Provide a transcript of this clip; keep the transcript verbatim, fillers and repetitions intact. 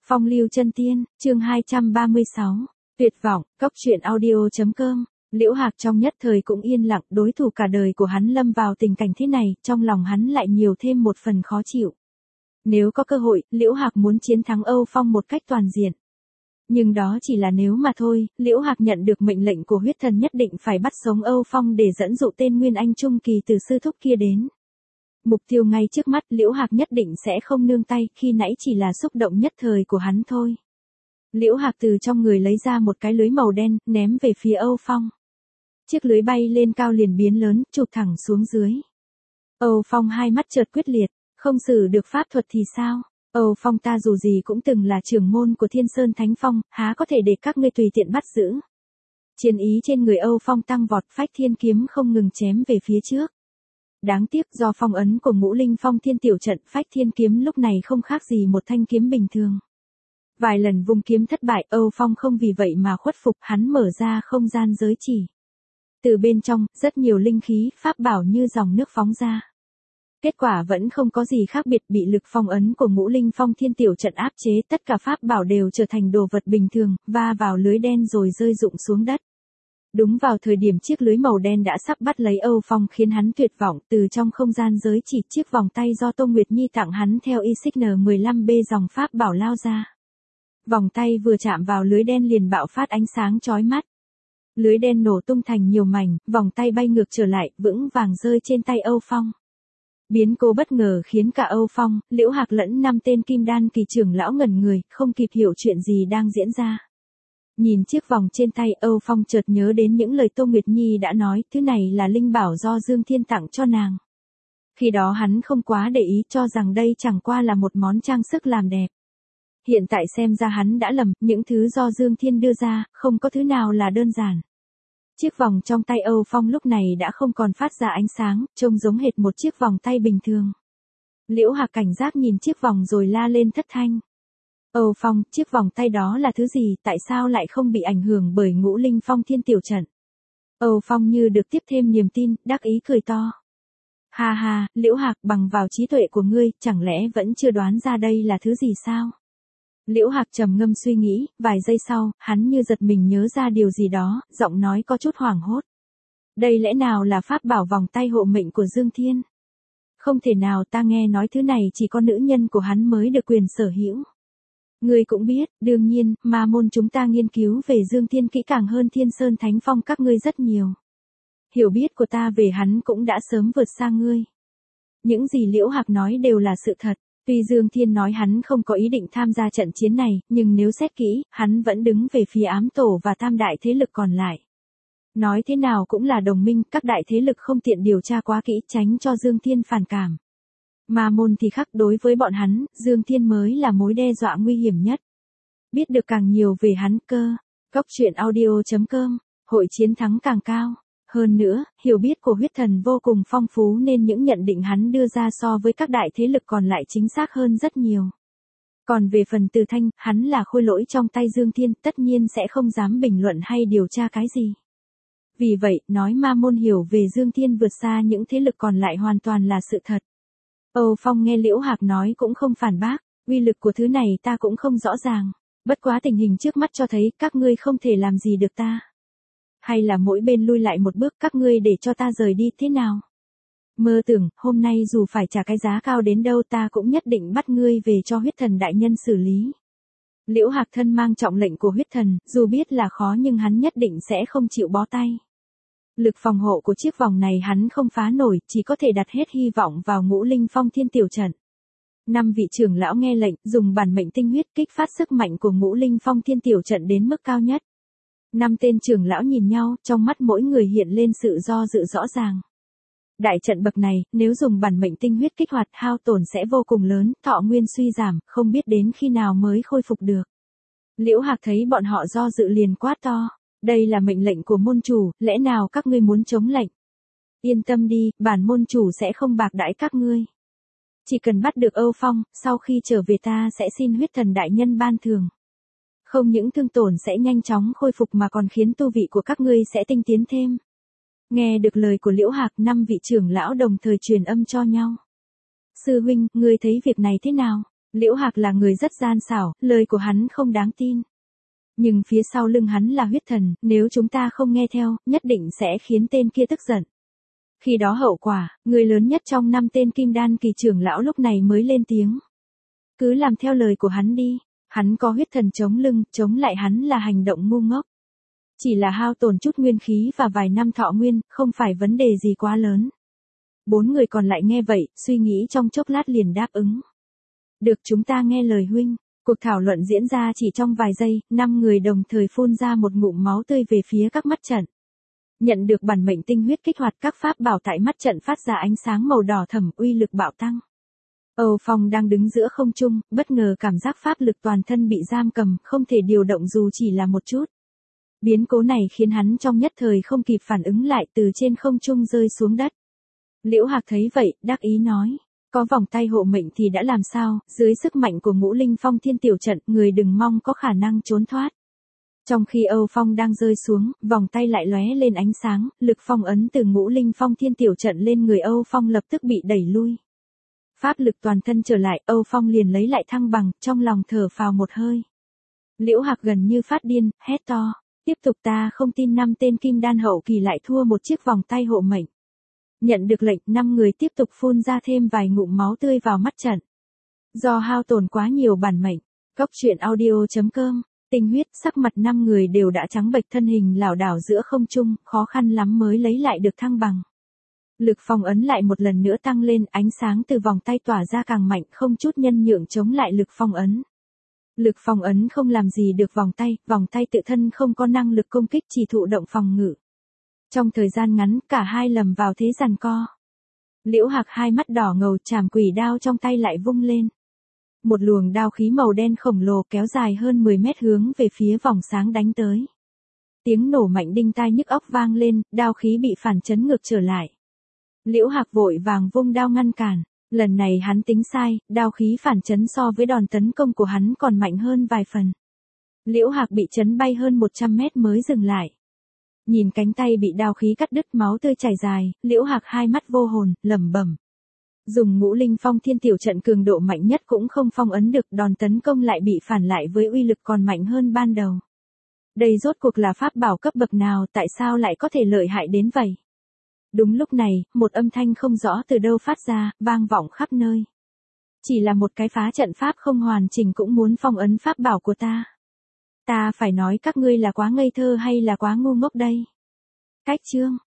Phong lưu chân tiên, chương hai trăm ba mươi sáu. Tuyệt vọng, cốc truyện audio chấm com. Liễu Hạc trong nhất thời cũng yên lặng, đối thủ cả đời của hắn lâm vào tình cảnh thế này, trong lòng hắn lại nhiều thêm một phần khó chịu. Nếu có cơ hội, Liễu Hạc muốn chiến thắng Âu Phong một cách toàn diện. Nhưng đó chỉ là nếu mà thôi, Liễu Hạc nhận được mệnh lệnh của huyết thần nhất định phải bắt sống Âu Phong để dẫn dụ tên Nguyên Anh Trung Kỳ từ sư thúc kia đến. Mục tiêu ngay trước mắt, Liễu Hạc nhất định sẽ không nương tay, khi nãy chỉ là xúc động nhất thời của hắn thôi. Liễu Hạc từ trong người lấy ra một cái lưới màu đen, ném về phía Âu Phong. Chiếc lưới bay lên cao liền biến lớn, chụp thẳng xuống dưới. Âu Phong hai mắt chợt quyết liệt, không sử được pháp thuật thì sao? Âu Phong ta dù gì cũng từng là trưởng môn của Thiên Sơn Thánh Phong, há có thể để các ngươi tùy tiện bắt giữ. Chiến ý trên người Âu Phong tăng vọt, phách thiên kiếm không ngừng chém về phía trước. Đáng tiếc do phong ấn của Ngũ Linh Phong Thiên Tiểu Trận, phách thiên kiếm lúc này không khác gì một thanh kiếm bình thường. Vài lần vung kiếm thất bại, Âu Phong không vì vậy mà khuất phục, hắn mở ra không gian giới chỉ. Từ bên trong, rất nhiều linh khí, pháp bảo như dòng nước phóng ra. Kết quả vẫn không có gì khác biệt, bị lực phong ấn của Ngũ Linh Phong Thiên Tiểu Trận áp chế, tất cả pháp bảo đều trở thành đồ vật bình thường, va vào lưới đen rồi rơi rụng xuống đất. Đúng vào thời điểm chiếc lưới màu đen đã sắp bắt lấy Âu Phong khiến hắn tuyệt vọng, từ trong không gian giới chỉ, chiếc vòng tay do Tô Nguyệt Nhi tặng hắn theo i xích en mười lăm bê dòng pháp bảo lao ra. Vòng tay vừa chạm vào lưới đen liền bạo phát ánh sáng chói mắt. Lưới đen nổ tung thành nhiều mảnh, vòng tay bay ngược trở lại, vững vàng rơi trên tay Âu Phong. Biến cố bất ngờ khiến cả Âu Phong, Liễu Hạc lẫn năm tên kim đan kỳ trưởng lão ngẩn người, không kịp hiểu chuyện gì đang diễn ra. Nhìn chiếc vòng trên tay, Âu Phong chợt nhớ đến những lời Tô Nguyệt Nhi đã nói, thứ này là linh bảo do Dương Thiên tặng cho nàng. Khi đó hắn không quá để ý, cho rằng đây chẳng qua là một món trang sức làm đẹp. Hiện tại xem ra hắn đã lầm, những thứ do Dương Thiên đưa ra, không có thứ nào là đơn giản. Chiếc vòng trong tay Âu Phong lúc này đã không còn phát ra ánh sáng, trông giống hệt một chiếc vòng tay bình thường. Liễu Hạc cảnh giác nhìn chiếc vòng rồi la lên thất thanh. Âu Phong, chiếc vòng tay đó là thứ gì, tại sao lại không bị ảnh hưởng bởi Ngũ Linh Phong Thiên Tiểu Trận? Âu Phong như được tiếp thêm niềm tin, đắc ý cười to. Ha ha, Liễu Hạc, bằng vào trí tuệ của ngươi, chẳng lẽ vẫn chưa đoán ra đây là thứ gì sao? Liễu Hạc trầm ngâm suy nghĩ, vài giây sau, hắn như giật mình nhớ ra điều gì đó, giọng nói có chút hoảng hốt. Đây lẽ nào là pháp bảo vòng tay hộ mệnh của Dương Thiên? Không thể nào, ta nghe nói thứ này chỉ có nữ nhân của hắn mới được quyền sở hữu. Ngươi cũng biết, đương nhiên, ma môn chúng ta nghiên cứu về Dương Thiên kỹ càng hơn Thiên Sơn Thánh Phong các ngươi rất nhiều. Hiểu biết của ta về hắn cũng đã sớm vượt xa ngươi. Những gì Liễu Hạc nói đều là sự thật. Tuy Dương Thiên nói hắn không có ý định tham gia trận chiến này, nhưng nếu xét kỹ, hắn vẫn đứng về phía ám tổ và tam đại thế lực còn lại. Nói thế nào cũng là đồng minh, các đại thế lực không tiện điều tra quá kỹ, tránh cho Dương Thiên phản cảm. Ma môn thì khác, đối với bọn hắn, Dương Thiên mới là mối đe dọa nguy hiểm nhất. Biết được càng nhiều về hắn, cơ. Cốc truyện audio chấm com, hội chiến thắng càng cao. Hơn nữa, hiểu biết của huyết thần vô cùng phong phú nên những nhận định hắn đưa ra so với các đại thế lực còn lại chính xác hơn rất nhiều. Còn về phần Từ Thanh, hắn là khôi lỗi trong tay Dương Thiên, tất nhiên sẽ không dám bình luận hay điều tra cái gì. Vì vậy, nói ma môn hiểu về Dương Thiên vượt xa những thế lực còn lại hoàn toàn là sự thật. Âu Phong nghe Liễu Hạc nói cũng không phản bác, uy lực của thứ này ta cũng không rõ ràng. Bất quá tình hình trước mắt cho thấy các ngươi không thể làm gì được ta. Hay là mỗi bên lui lại một bước, các ngươi để cho ta rời đi thế nào? Mơ tưởng, hôm nay dù phải trả cái giá cao đến đâu ta cũng nhất định bắt ngươi về cho huyết thần đại nhân xử lý. Liễu Hạc thân mang trọng lệnh của huyết thần, dù biết là khó nhưng hắn nhất định sẽ không chịu bó tay. Lực phòng hộ của chiếc vòng này hắn không phá nổi, chỉ có thể đặt hết hy vọng vào Ngũ Linh Phong Thiên Tiểu Trận. Năm vị trưởng lão nghe lệnh, dùng bản mệnh tinh huyết kích phát sức mạnh của Ngũ Linh Phong Thiên Tiểu Trận đến mức cao nhất. Năm tên trưởng lão nhìn nhau, trong mắt mỗi người hiện lên sự do dự rõ ràng. Đại trận bậc này, nếu dùng bản mệnh tinh huyết kích hoạt, hao tổn sẽ vô cùng lớn, thọ nguyên suy giảm, không biết đến khi nào mới khôi phục được. Liễu Hạc thấy bọn họ do dự liền quát to, đây là mệnh lệnh của môn chủ, lẽ nào các ngươi muốn chống lệnh? Yên tâm đi, bản môn chủ sẽ không bạc đãi các ngươi. Chỉ cần bắt được Âu Phong, sau khi trở về ta sẽ xin huyết thần đại nhân ban thưởng. Không những thương tổn sẽ nhanh chóng khôi phục mà còn khiến tu vị của các ngươi sẽ tinh tiến thêm. Nghe được lời của Liễu Hạc, năm vị trưởng lão đồng thời truyền âm cho nhau. Sư huynh, ngươi thấy việc này thế nào? Liễu Hạc là người rất gian xảo, lời của hắn không đáng tin. Nhưng phía sau lưng hắn là huyết thần, nếu chúng ta không nghe theo, nhất định sẽ khiến tên kia tức giận. Khi đó hậu quả, người lớn nhất trong năm tên kim đan kỳ trưởng lão lúc này mới lên tiếng. Cứ làm theo lời của hắn đi, hắn có huyết thần chống lưng, chống lại hắn là hành động ngu ngốc. Chỉ là hao tổn chút nguyên khí và vài năm thọ nguyên, không phải vấn đề gì quá lớn. Bốn người còn lại nghe vậy, suy nghĩ trong chốc lát liền đáp ứng. Được, chúng ta nghe lời huynh. Cuộc thảo luận diễn ra chỉ trong vài giây, năm người đồng thời phun ra một ngụm máu tươi về phía các mắt trận. Nhận được bản mệnh tinh huyết kích hoạt, các pháp bảo tại mắt trận phát ra ánh sáng màu đỏ thẫm, uy lực bạo tăng. Âu Phong đang đứng giữa không trung, bất ngờ cảm giác pháp lực toàn thân bị giam cầm, không thể điều động dù chỉ là một chút. Biến cố này khiến hắn trong nhất thời không kịp phản ứng lại, từ trên không trung rơi xuống đất. Liễu Hạc thấy vậy, đắc ý nói. Có vòng tay hộ mệnh thì đã làm sao, dưới sức mạnh của ngũ linh phong thiên tiểu trận, người đừng mong có khả năng trốn thoát. Trong khi Âu Phong đang rơi xuống, vòng tay lại lóe lên ánh sáng, lực phong ấn từ ngũ linh phong thiên tiểu trận lên người Âu Phong lập tức bị đẩy lui. Pháp lực toàn thân trở lại, Âu Phong liền lấy lại thăng bằng, trong lòng thở phào một hơi. Liễu Hạc gần như phát điên, hét to. Tiếp tục, ta không tin năm tên kim đan hậu kỳ lại thua một chiếc vòng tay hộ mệnh. Nhận được lệnh, năm người tiếp tục phun ra thêm vài ngụm máu tươi vào mắt trận. Do hao tổn quá nhiều bản mệnh, Cốc truyện audio chấm com, tinh huyết, sắc mặt năm người đều đã trắng bệch, thân hình lảo đảo giữa không trung, khó khăn lắm mới lấy lại được thăng bằng. Lực phong ấn lại một lần nữa tăng lên, ánh sáng từ vòng tay tỏa ra càng mạnh, không chút nhân nhượng chống lại lực phong ấn. Lực phong ấn không làm gì được vòng tay, vòng tay tự thân không có năng lực công kích, chỉ thụ động phòng ngự. Trong thời gian ngắn, cả hai lầm vào thế giằng co. Liễu Hạc hai mắt đỏ ngầu, chảm quỷ đao trong tay lại vung lên. Một luồng đao khí màu đen khổng lồ kéo dài hơn mười mét hướng về phía vòng sáng đánh tới. Tiếng nổ mạnh đinh tai nhức óc vang lên, đao khí bị phản chấn ngược trở lại. Liễu Hạc vội vàng vung đao ngăn cản. Lần này hắn tính sai, đao khí phản chấn so với đòn tấn công của hắn còn mạnh hơn vài phần. Liễu Hạc bị chấn bay hơn một trăm mét mới dừng lại. Nhìn cánh tay bị đao khí cắt đứt, máu tươi chảy dài, Liễu Hạc hai mắt vô hồn, lẩm bẩm. Dùng ngũ linh phong thiên tiểu trận cường độ mạnh nhất cũng không phong ấn được, đòn tấn công lại bị phản lại với uy lực còn mạnh hơn ban đầu. Đây rốt cuộc là pháp bảo cấp bậc nào, tại sao lại có thể lợi hại đến vậy? Đúng lúc này, một âm thanh không rõ từ đâu phát ra, vang vọng khắp nơi. Chỉ là một cái phá trận pháp không hoàn chỉnh cũng muốn phong ấn pháp bảo của ta. Ta phải nói các ngươi là quá ngây thơ hay là quá ngu ngốc đây? Cách chương